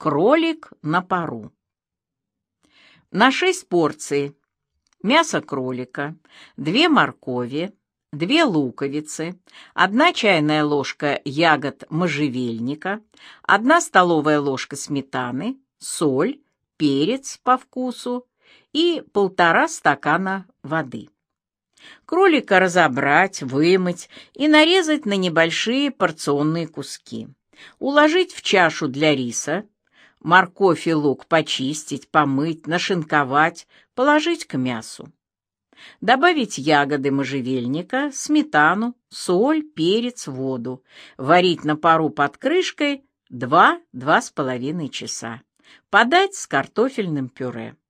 Кролик на пару. На 6 порций мясо кролика, 2 моркови, 2 луковицы, 1 чайная ложка ягод можжевельника, 1 столовая ложка сметаны, соль, перец по вкусу и 1,5 стакана воды. Кролика разобрать, вымыть и нарезать на небольшие порционные куски. Уложить в чашу для риса, морковь и лук почистить, помыть, нашинковать, положить к мясу. Добавить ягоды можжевельника, сметану, соль, перец, воду. Варить на пару под крышкой 2–2,5 часа. Подать с картофельным пюре.